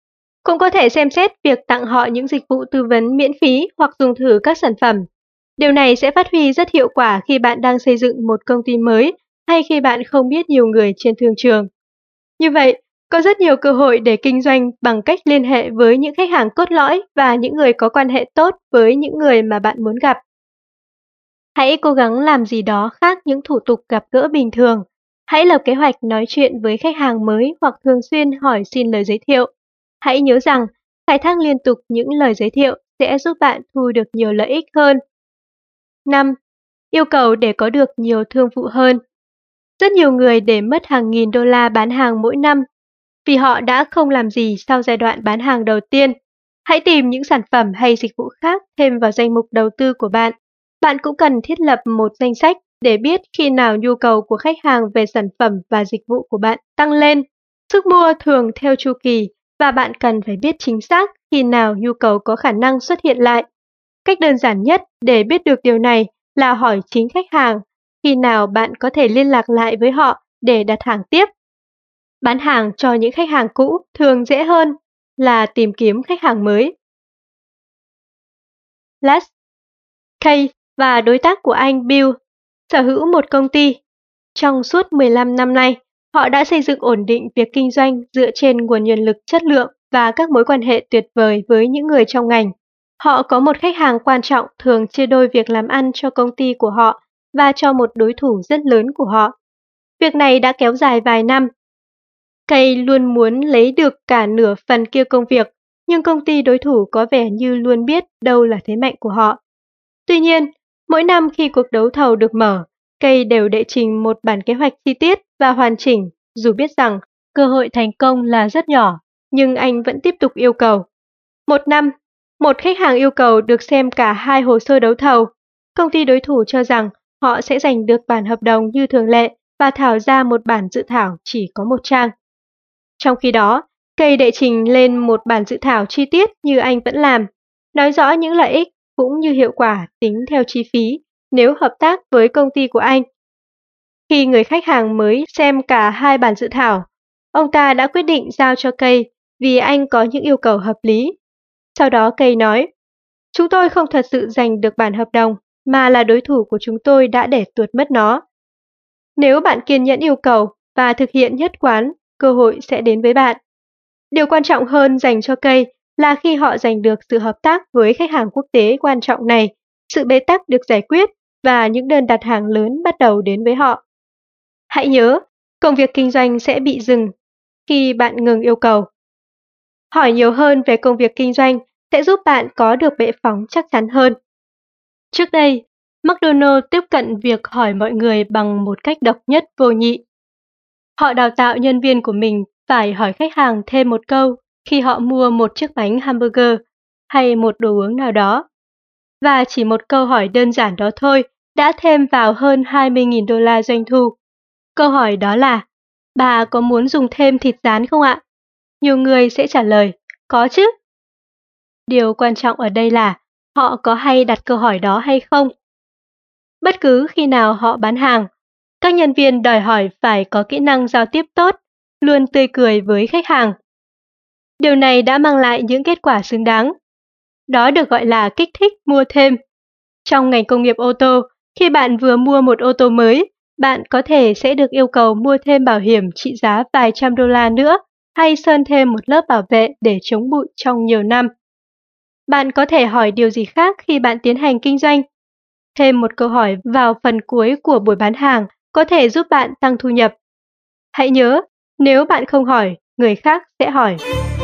Cũng có thể xem xét việc tặng họ những dịch vụ tư vấn miễn phí hoặc dùng thử các sản phẩm. Điều này sẽ phát huy rất hiệu quả khi bạn đang xây dựng một công ty mới hay khi bạn không biết nhiều người trên thương trường. Như vậy, có rất nhiều cơ hội để kinh doanh bằng cách liên hệ với những khách hàng cốt lõi và những người có quan hệ tốt với những người mà bạn muốn gặp. Hãy cố gắng làm gì đó khác những thủ tục gặp gỡ bình thường. Hãy lập kế hoạch nói chuyện với khách hàng mới hoặc thường xuyên hỏi xin lời giới thiệu. Hãy nhớ rằng, khai thác liên tục những lời giới thiệu sẽ giúp bạn thu được nhiều lợi ích hơn. 5. Yêu cầu để có được nhiều thương vụ hơn. Rất nhiều người để mất hàng nghìn đô la bán hàng mỗi năm vì họ đã không làm gì sau giai đoạn bán hàng đầu tiên. Hãy tìm những sản phẩm hay dịch vụ khác thêm vào danh mục đầu tư của bạn. Bạn cũng cần thiết lập một danh sách để biết khi nào nhu cầu của khách hàng về sản phẩm và dịch vụ của bạn tăng lên. Sức mua thường theo chu kỳ và bạn cần phải biết chính xác khi nào nhu cầu có khả năng xuất hiện lại. Cách đơn giản nhất để biết được điều này là hỏi chính khách hàng khi nào bạn có thể liên lạc lại với họ để đặt hàng tiếp. Bán hàng cho những khách hàng cũ thường dễ hơn là tìm kiếm khách hàng mới. Les, Kay và đối tác của anh Bill sở hữu một công ty. Trong suốt 15 năm nay, họ đã xây dựng ổn định việc kinh doanh dựa trên nguồn nhân lực chất lượng và các mối quan hệ tuyệt vời với những người trong ngành. Họ có một khách hàng quan trọng thường chia đôi việc làm ăn cho công ty của họ và cho một đối thủ rất lớn của họ. Việc này đã kéo dài vài năm. Kay luôn muốn lấy được cả nửa phần kia công việc, nhưng công ty đối thủ có vẻ như luôn biết đâu là thế mạnh của họ. Tuy nhiên, mỗi năm khi cuộc đấu thầu được mở, Kay đều đệ trình một bản kế hoạch chi tiết và hoàn chỉnh, dù biết rằng cơ hội thành công là rất nhỏ, nhưng anh vẫn tiếp tục yêu cầu. Một năm, một khách hàng yêu cầu được xem cả hai hồ sơ đấu thầu. Công ty đối thủ cho rằng họ sẽ giành được bản hợp đồng như thường lệ và thảo ra một bản dự thảo chỉ có một trang. Trong khi đó, Kay đệ trình lên một bản dự thảo chi tiết như anh vẫn làm, nói rõ những lợi ích cũng như hiệu quả tính theo chi phí nếu hợp tác với công ty của anh. Khi người khách hàng mới xem cả hai bản dự thảo, ông ta đã quyết định giao cho Kay vì anh có những yêu cầu hợp lý. Sau đó Kay nói, chúng tôi không thật sự giành được bản hợp đồng, mà là đối thủ của chúng tôi đã để tuột mất nó. Nếu bạn kiên nhẫn yêu cầu và thực hiện nhất quán, cơ hội sẽ đến với bạn. Điều quan trọng hơn dành cho Kay là khi họ giành được sự hợp tác với khách hàng quốc tế quan trọng này, sự bế tắc được giải quyết và những đơn đặt hàng lớn bắt đầu đến với họ. Hãy nhớ, công việc kinh doanh sẽ bị dừng khi bạn ngừng yêu cầu. Hỏi nhiều hơn về công việc kinh doanh sẽ giúp bạn có được bệ phóng chắc chắn hơn. Trước đây, McDonald's tiếp cận việc hỏi mọi người bằng một cách độc nhất vô nhị. Họ đào tạo nhân viên của mình phải hỏi khách hàng thêm một câu khi họ mua một chiếc bánh hamburger hay một đồ uống nào đó. Và chỉ một câu hỏi đơn giản đó thôi đã thêm vào hơn 20.000 đô la doanh thu. Câu hỏi đó là, bà có muốn dùng thêm thịt rán không ạ? Nhiều người sẽ trả lời, có chứ. Điều quan trọng ở đây là, họ có hay đặt câu hỏi đó hay không? Bất cứ khi nào họ bán hàng, các nhân viên đòi hỏi phải có kỹ năng giao tiếp tốt, luôn tươi cười với khách hàng. Điều này đã mang lại những kết quả xứng đáng. Đó được gọi là kích thích mua thêm. Trong ngành công nghiệp ô tô, khi bạn vừa mua một ô tô mới, bạn có thể sẽ được yêu cầu mua thêm bảo hiểm trị giá vài trăm đô la nữa hay sơn thêm một lớp bảo vệ để chống bụi trong nhiều năm. Bạn có thể hỏi điều gì khác khi bạn tiến hành kinh doanh? Thêm một câu hỏi vào phần cuối của buổi bán hàng có thể giúp bạn tăng thu nhập. Hãy nhớ, nếu bạn không hỏi, người khác sẽ hỏi.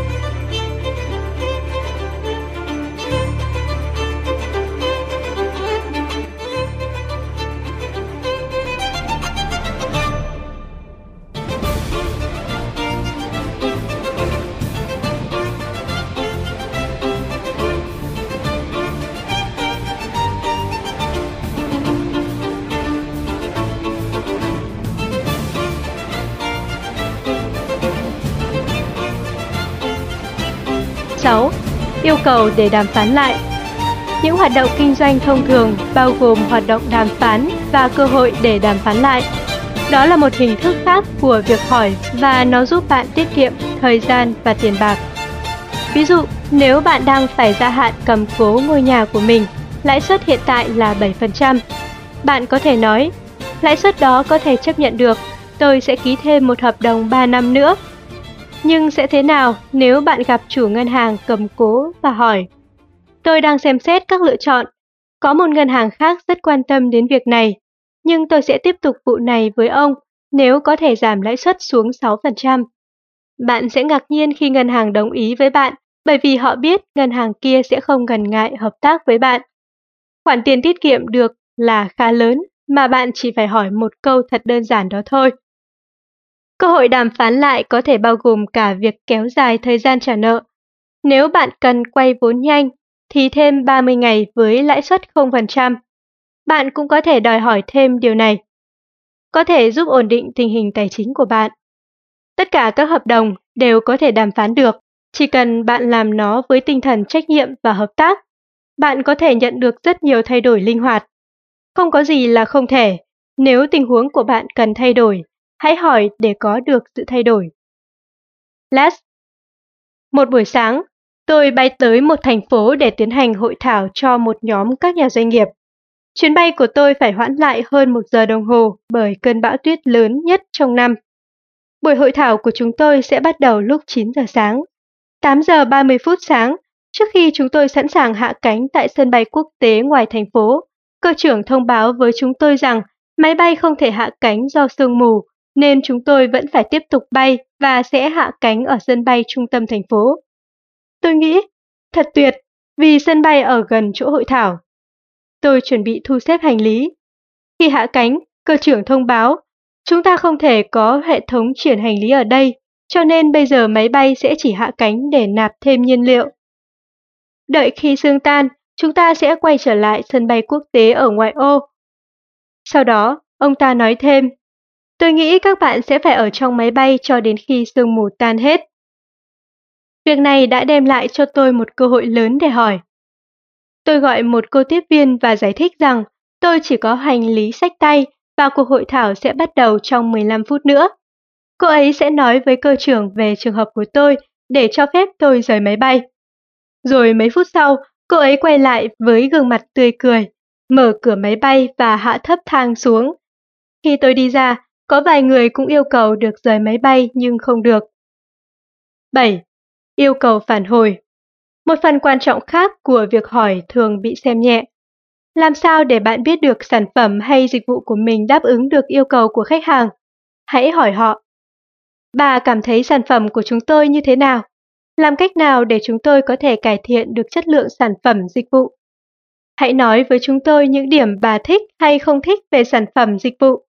Yêu cầu để đàm phán lại. Những hoạt động kinh doanh thông thường bao gồm hoạt động đàm phán và cơ hội để đàm phán lại. Đó là một hình thức khác của việc hỏi và nó giúp bạn tiết kiệm thời gian và tiền bạc. Ví dụ, nếu bạn đang phải gia hạn cầm cố ngôi nhà của mình, lãi suất hiện tại là 7%. Bạn có thể nói, lãi suất đó có thể chấp nhận được, tôi sẽ ký thêm một hợp đồng 3 năm nữa. Nhưng sẽ thế nào nếu bạn gặp chủ ngân hàng cầm cố và hỏi, tôi đang xem xét các lựa chọn, có một ngân hàng khác rất quan tâm đến việc này, nhưng tôi sẽ tiếp tục vụ này với ông nếu có thể giảm lãi suất xuống 6%. Bạn sẽ ngạc nhiên khi ngân hàng đồng ý với bạn, bởi vì họ biết ngân hàng kia sẽ không ngần ngại hợp tác với bạn. Khoản tiền tiết kiệm được là khá lớn, mà bạn chỉ phải hỏi một câu thật đơn giản đó thôi. Cơ hội đàm phán lại có thể bao gồm cả việc kéo dài thời gian trả nợ. Nếu bạn cần quay vốn nhanh, thì thêm 30 ngày với lãi suất 0%. Bạn cũng có thể đòi hỏi thêm điều này. Có thể giúp ổn định tình hình tài chính của bạn. Tất cả các hợp đồng đều có thể đàm phán được, chỉ cần bạn làm nó với tinh thần trách nhiệm và hợp tác. Bạn có thể nhận được rất nhiều thay đổi linh hoạt. Không có gì là không thể. Nếu tình huống của bạn cần thay đổi, hãy hỏi để có được sự thay đổi. Les. Một buổi sáng, tôi bay tới một thành phố để tiến hành hội thảo cho một nhóm các nhà doanh nghiệp. Chuyến bay của tôi phải hoãn lại hơn 1 giờ đồng hồ bởi cơn bão tuyết lớn nhất trong năm. Buổi hội thảo của chúng tôi sẽ bắt đầu lúc 9 giờ sáng. 8 giờ 30 phút sáng, trước khi chúng tôi sẵn sàng hạ cánh tại sân bay quốc tế ngoài thành phố, cơ trưởng thông báo với chúng tôi rằng máy bay không thể hạ cánh do sương mù, nên chúng tôi vẫn phải tiếp tục bay và sẽ hạ cánh ở sân bay trung tâm thành phố. Tôi nghĩ, thật tuyệt, vì sân bay ở gần chỗ hội thảo. Tôi chuẩn bị thu xếp hành lý. Khi hạ cánh, cơ trưởng thông báo, chúng ta không thể có hệ thống chuyển hành lý ở đây, cho nên bây giờ máy bay sẽ chỉ hạ cánh để nạp thêm nhiên liệu. Đợi khi sương tan, chúng ta sẽ quay trở lại sân bay quốc tế ở ngoại ô. Sau đó, ông ta nói thêm, tôi nghĩ các bạn sẽ phải ở trong máy bay cho đến khi sương mù tan hết. Việc này đã đem lại cho tôi một cơ hội lớn để hỏi. Tôi gọi một cô tiếp viên và giải thích rằng tôi chỉ có hành lý xách tay và cuộc hội thảo sẽ bắt đầu trong 15 phút nữa. Cô ấy sẽ nói với cơ trưởng về trường hợp của tôi để cho phép tôi rời máy bay. Rồi mấy phút sau, cô ấy quay lại với gương mặt tươi cười, mở cửa máy bay và hạ thấp thang xuống. Khi tôi đi ra, có vài người cũng yêu cầu được rời máy bay nhưng không được. 7. Yêu cầu phản hồi. Một phần quan trọng khác của việc hỏi thường bị xem nhẹ. Làm sao để bạn biết được sản phẩm hay dịch vụ của mình đáp ứng được yêu cầu của khách hàng? Hãy hỏi họ. Bà cảm thấy sản phẩm của chúng tôi như thế nào? Làm cách nào để chúng tôi có thể cải thiện được chất lượng sản phẩm dịch vụ? Hãy nói với chúng tôi những điểm bà thích hay không thích về sản phẩm dịch vụ.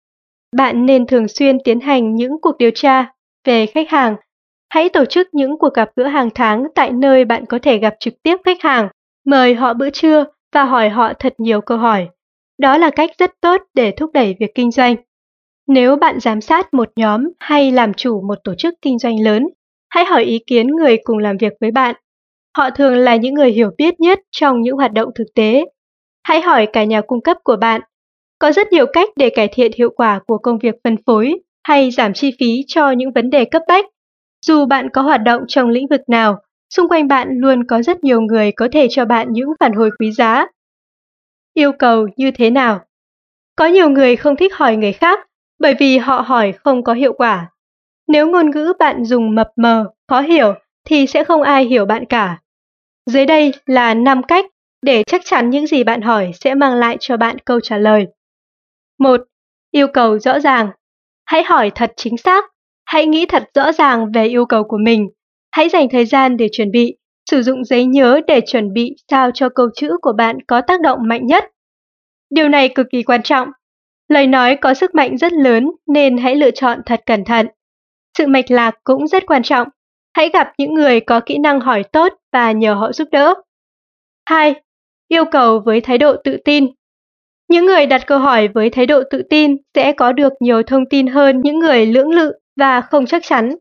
Bạn nên thường xuyên tiến hành những cuộc điều tra về khách hàng. Hãy tổ chức những cuộc gặp gỡ hàng tháng tại nơi bạn có thể gặp trực tiếp khách hàng, mời họ bữa trưa và hỏi họ thật nhiều câu hỏi. Đó là cách rất tốt để thúc đẩy việc kinh doanh. Nếu bạn giám sát một nhóm hay làm chủ một tổ chức kinh doanh lớn, hãy hỏi ý kiến người cùng làm việc với bạn. Họ thường là những người hiểu biết nhất trong những hoạt động thực tế. Hãy hỏi cả nhà cung cấp của bạn. Có rất nhiều cách để cải thiện hiệu quả của công việc phân phối hay giảm chi phí cho những vấn đề cấp bách. Dù bạn có hoạt động trong lĩnh vực nào, xung quanh bạn luôn có rất nhiều người có thể cho bạn những phản hồi quý giá. Yêu cầu như thế nào? Có nhiều người không thích hỏi người khác bởi vì họ hỏi không có hiệu quả. Nếu ngôn ngữ bạn dùng mập mờ, khó hiểu thì sẽ không ai hiểu bạn cả. Dưới đây là 5 cách để chắc chắn những gì bạn hỏi sẽ mang lại cho bạn câu trả lời. 1. Yêu cầu rõ ràng. Hãy hỏi thật chính xác. Hãy nghĩ thật rõ ràng về yêu cầu của mình. Hãy dành thời gian để chuẩn bị, sử dụng giấy nhớ để chuẩn bị sao cho câu chữ của bạn có tác động mạnh nhất. Điều này cực kỳ quan trọng. Lời nói có sức mạnh rất lớn nên hãy lựa chọn thật cẩn thận. Sự mạch lạc cũng rất quan trọng. Hãy gặp những người có kỹ năng hỏi tốt và nhờ họ giúp đỡ. 2. Yêu cầu với thái độ tự tin. Những người đặt câu hỏi với thái độ tự tin sẽ có được nhiều thông tin hơn những người lưỡng lự và không chắc chắn.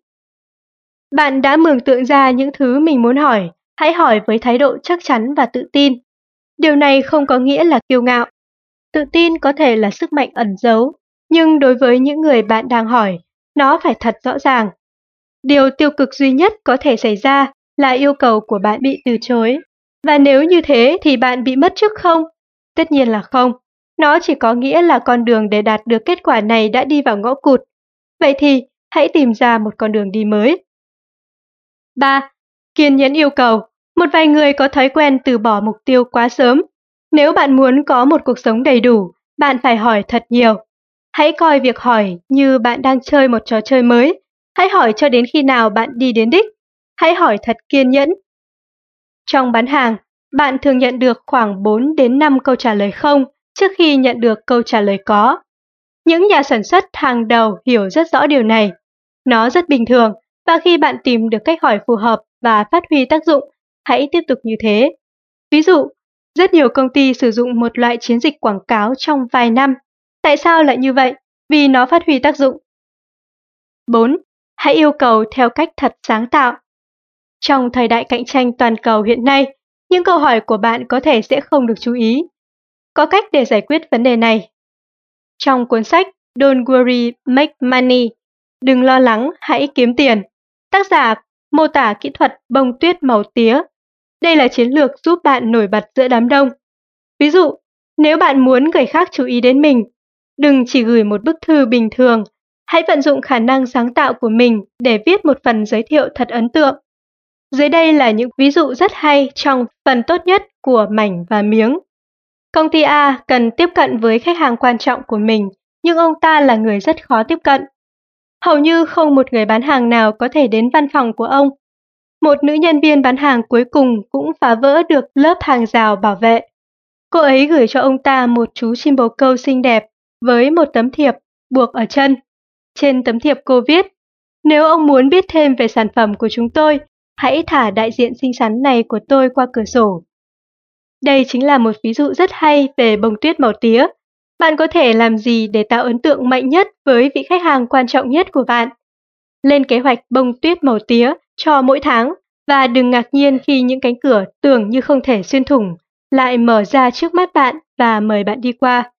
Bạn đã mường tượng ra những thứ mình muốn hỏi, hãy hỏi với thái độ chắc chắn và tự tin. Điều này không có nghĩa là kiêu ngạo. Tự tin có thể là sức mạnh ẩn giấu, nhưng đối với những người bạn đang hỏi, nó phải thật rõ ràng. Điều tiêu cực duy nhất có thể xảy ra là yêu cầu của bạn bị từ chối. Và nếu như thế thì bạn bị mất chức không? Tất nhiên là không. Nó chỉ có nghĩa là con đường để đạt được kết quả này đã đi vào ngõ cụt. Vậy thì hãy tìm ra một con đường đi mới. 3. Kiên nhẫn yêu cầu. Một vài người có thói quen từ bỏ mục tiêu quá sớm. Nếu bạn muốn có một cuộc sống đầy đủ, bạn phải hỏi thật nhiều. Hãy coi việc hỏi như bạn đang chơi một trò chơi mới. Hãy hỏi cho đến khi nào bạn đi đến đích. Hãy hỏi thật kiên nhẫn. Trong bán hàng, bạn thường nhận được khoảng 4 đến 5 câu trả lời không trước khi nhận được câu trả lời có. Những nhà sản xuất hàng đầu hiểu rất rõ điều này. Nó rất bình thường, và khi bạn tìm được cách hỏi phù hợp và phát huy tác dụng, hãy tiếp tục như thế. Ví dụ, rất nhiều công ty sử dụng một loại chiến dịch quảng cáo trong vài năm. Tại sao lại như vậy? Vì nó phát huy tác dụng. 4. Hãy yêu cầu theo cách thật sáng tạo. Trong thời đại cạnh tranh toàn cầu hiện nay, những câu hỏi của bạn có thể sẽ không được chú ý. Có cách để giải quyết vấn đề này. Trong cuốn sách Don't Worry, Make Money, đừng lo lắng, hãy kiếm tiền, tác giả mô tả kỹ thuật bông tuyết màu tía. Đây là chiến lược giúp bạn nổi bật giữa đám đông. Ví dụ, nếu bạn muốn người khác chú ý đến mình, đừng chỉ gửi một bức thư bình thường, hãy vận dụng khả năng sáng tạo của mình để viết một phần giới thiệu thật ấn tượng. Dưới đây là những ví dụ rất hay trong phần tốt nhất của mảnh và miếng. Công ty A cần tiếp cận với khách hàng quan trọng của mình, nhưng ông ta là người rất khó tiếp cận. Hầu như không một người bán hàng nào có thể đến văn phòng của ông. Một nữ nhân viên bán hàng cuối cùng cũng phá vỡ được lớp hàng rào bảo vệ. Cô ấy gửi cho ông ta một chú chim bồ câu xinh đẹp với một tấm thiệp buộc ở chân. Trên tấm thiệp cô viết: "Nếu ông muốn biết thêm về sản phẩm của chúng tôi, hãy thả đại diện xinh xắn này của tôi qua cửa sổ." Đây chính là một ví dụ rất hay về bông tuyết màu tía. Bạn có thể làm gì để tạo ấn tượng mạnh nhất với vị khách hàng quan trọng nhất của bạn? Lên kế hoạch bông tuyết màu tía cho mỗi tháng và đừng ngạc nhiên khi những cánh cửa tưởng như không thể xuyên thủng lại mở ra trước mắt bạn và mời bạn đi qua.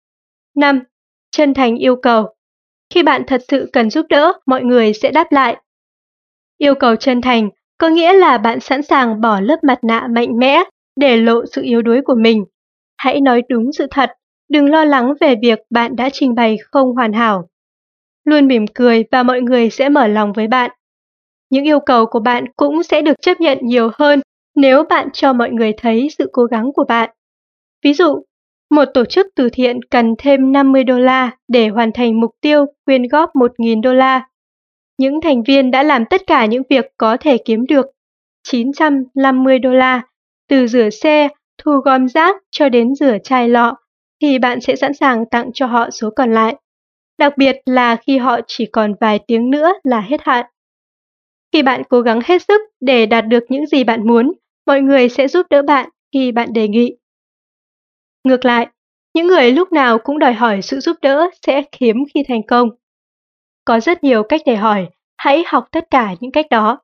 5. Chân thành yêu cầu. Khi bạn thật sự cần giúp đỡ, mọi người sẽ đáp lại. Yêu cầu chân thành có nghĩa là bạn sẵn sàng bỏ lớp mặt nạ mạnh mẽ để lộ sự yếu đuối của mình. Hãy nói đúng sự thật, đừng lo lắng về việc bạn đã trình bày không hoàn hảo. Luôn mỉm cười và mọi người sẽ mở lòng với bạn. Những yêu cầu của bạn cũng sẽ được chấp nhận nhiều hơn nếu bạn cho mọi người thấy sự cố gắng của bạn. Ví dụ, một tổ chức từ thiện cần thêm $50 để hoàn thành mục tiêu quyên góp $1.000. Những thành viên đã làm tất cả những việc có thể kiếm được $950, từ rửa xe, thu gom rác cho đến rửa chai lọ, thì bạn sẽ sẵn sàng tặng cho họ số còn lại. Đặc biệt là khi họ chỉ còn vài tiếng nữa là hết hạn. Khi bạn cố gắng hết sức để đạt được những gì bạn muốn, mọi người sẽ giúp đỡ bạn khi bạn đề nghị. Ngược lại, những người lúc nào cũng đòi hỏi sự giúp đỡ sẽ hiếm khi thành công. Có rất nhiều cách để hỏi, hãy học tất cả những cách đó.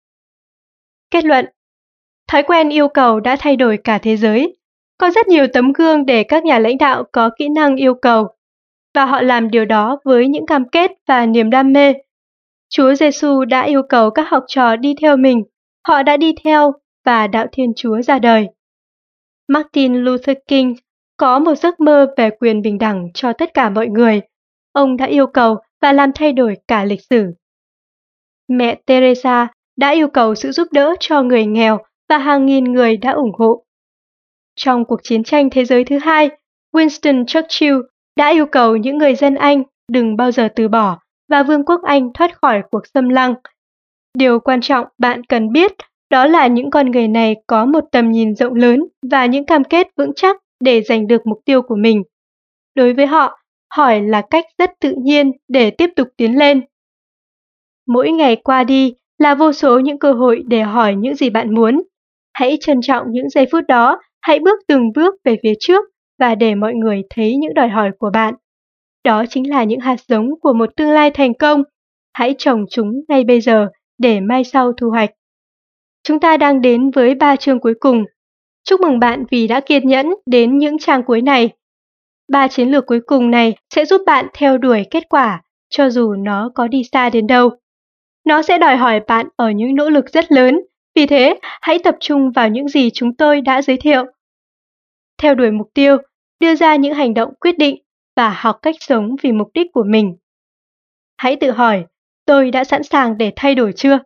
Kết luận: thói quen yêu cầu đã thay đổi cả thế giới. Có rất nhiều tấm gương để các nhà lãnh đạo có kỹ năng yêu cầu, và họ làm điều đó với những cam kết và niềm đam mê. Chúa Giêsu đã yêu cầu các học trò đi theo mình, họ đã đi theo và đạo Thiên Chúa ra đời. Martin Luther King có một giấc mơ về quyền bình đẳng cho tất cả mọi người. Ông đã yêu cầu và làm thay đổi cả lịch sử. Mẹ Teresa đã yêu cầu sự giúp đỡ cho người nghèo và hàng nghìn người đã ủng hộ. Trong cuộc chiến tranh thế giới thứ hai, Winston Churchill đã yêu cầu những người dân Anh đừng bao giờ từ bỏ và Vương quốc Anh thoát khỏi cuộc xâm lăng. Điều quan trọng bạn cần biết đó là những con người này có một tầm nhìn rộng lớn và những cam kết vững chắc để giành được mục tiêu của mình. Đối với họ, hỏi là cách rất tự nhiên để tiếp tục tiến lên. Mỗi ngày qua đi là vô số những cơ hội để hỏi những gì bạn muốn. Hãy trân trọng những giây phút đó, hãy bước từng bước về phía trước và để mọi người thấy những đòi hỏi của bạn. Đó chính là những hạt giống của một tương lai thành công. Hãy trồng chúng ngay bây giờ để mai sau thu hoạch. Chúng ta đang đến với 3 chương cuối cùng. Chúc mừng bạn vì đã kiên nhẫn đến những trang cuối này. 3 chiến lược cuối cùng này sẽ giúp bạn theo đuổi kết quả, cho dù nó có đi xa đến đâu. Nó sẽ đòi hỏi bạn ở những nỗ lực rất lớn, Vì thế, hãy tập trung vào những gì chúng tôi đã giới thiệu. Theo đuổi mục tiêu, đưa ra những hành động quyết định và học cách sống vì mục đích của mình. Hãy tự hỏi, tôi đã sẵn sàng để thay đổi chưa?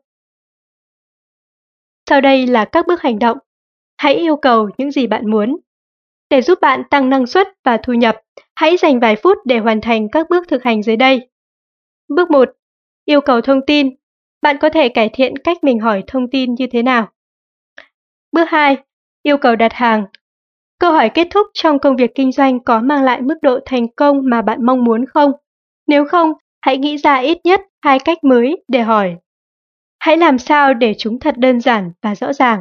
Sau đây là các bước hành động. Hãy yêu cầu những gì bạn muốn. Để giúp bạn tăng năng suất và thu nhập, hãy dành vài phút để hoàn thành các bước thực hành dưới đây. Bước 1. Yêu cầu thông tin. Bạn có thể cải thiện cách mình hỏi thông tin như thế nào? Bước 2. Yêu cầu đặt hàng. Câu hỏi kết thúc trong công việc kinh doanh có mang lại mức độ thành công mà bạn mong muốn không? Nếu không, hãy nghĩ ra ít nhất 2 cách mới để hỏi. Hãy làm sao để chúng thật đơn giản và rõ ràng.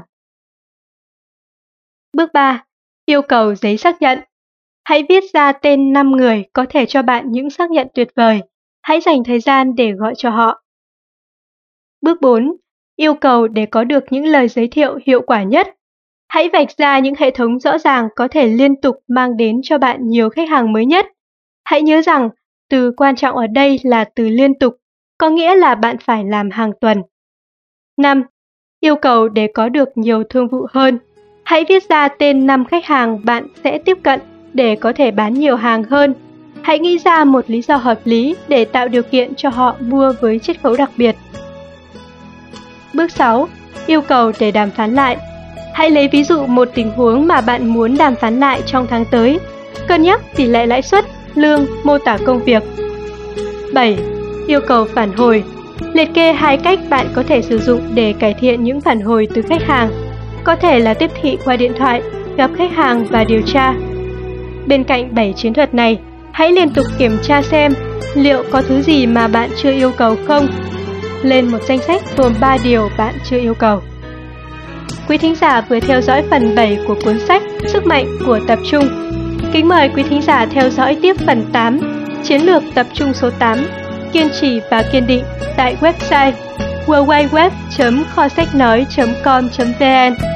Bước 3. Yêu cầu giấy xác nhận. Hãy viết ra tên 5 người có thể cho bạn những xác nhận tuyệt vời. Hãy dành thời gian để gọi cho họ. Bước 4. Yêu cầu để có được những lời giới thiệu hiệu quả nhất. Hãy vạch ra những hệ thống rõ ràng có thể liên tục mang đến cho bạn nhiều khách hàng mới nhất. Hãy nhớ rằng, từ quan trọng ở đây là từ liên tục, có nghĩa là bạn phải làm hàng tuần. 5. Yêu cầu để có được nhiều thương vụ hơn. Hãy viết ra tên 5 khách hàng bạn sẽ tiếp cận để có thể bán nhiều hàng hơn. Hãy nghĩ ra một lý do hợp lý để tạo điều kiện cho họ mua với chiết khấu đặc biệt. Bước 6. Yêu cầu để đàm phán lại. Hãy lấy ví dụ một tình huống mà bạn muốn đàm phán lại trong tháng tới. Cân nhắc tỷ lệ lãi suất, lương, mô tả công việc. 7. Yêu cầu phản hồi. Liệt kê 2 cách bạn có thể sử dụng để cải thiện những phản hồi từ khách hàng. Có thể là tiếp thị qua điện thoại, gặp khách hàng và điều tra. Bên cạnh 7 chiến thuật này, hãy liên tục kiểm tra xem liệu có thứ gì mà bạn chưa yêu cầu không. Lên một danh sách gồm 3 điều bạn chưa yêu cầu. Quý thính giả vừa theo dõi phần 7 của cuốn sách Sức mạnh của tập trung. Kính mời quý thính giả theo dõi tiếp phần 8, Chiến lược tập trung số 8, kiên trì và kiên định tại website www.kho sách nói.com.vn.